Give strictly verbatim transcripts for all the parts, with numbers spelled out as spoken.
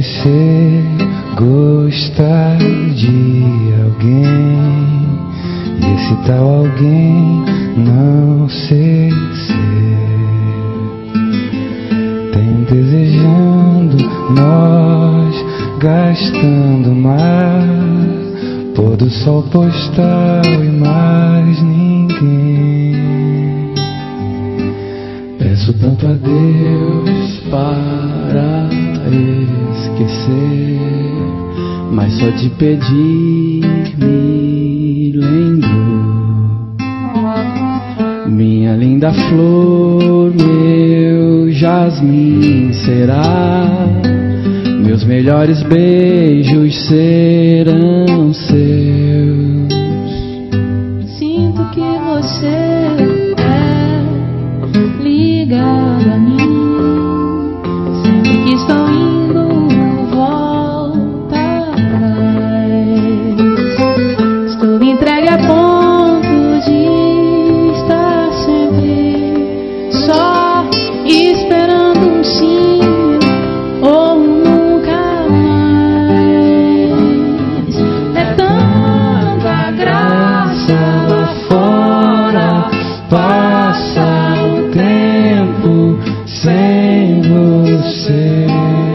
ser gostar de alguém, e esse tal alguém não sei ser. Tenho desejando, nós gastando mar, pôr do sol postal e mais ninguém. Peço tanto a Deus para esquecer, mas só de pedir me lembro. Minha linda flor, meu jasmim será, meus melhores beijos serão seus. Sinto que você é ligado a mim, sempre que estou indo, volta atrás. Estou entregue a ponto de estar sempre só, esperando um sim ou um nunca mais. É tanta graça lá fora, passa o tempo sem você,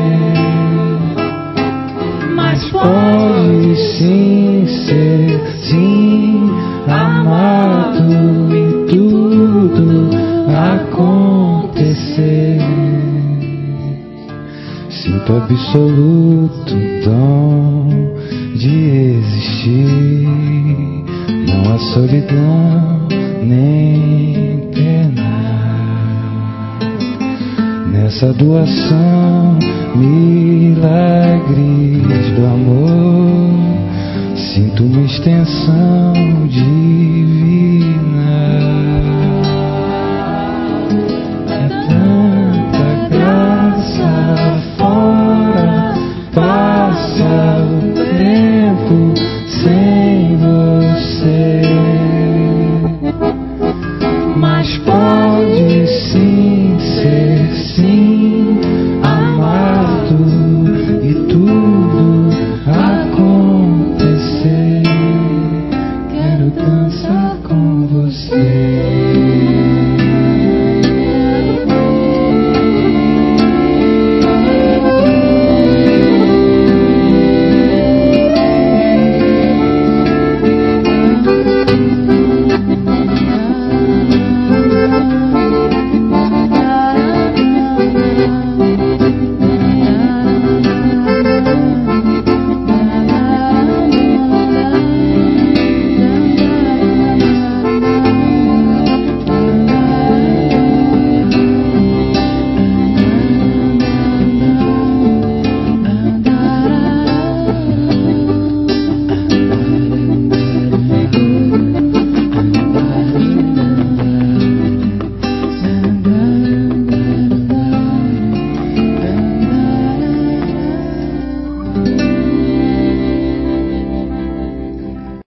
mas pode sim ser sim amado e tudo acontecer. Sinto absoluto dom de existir, não há solidão nem penar. Nessa doação, milagres do amor, sinto uma extensão de vida.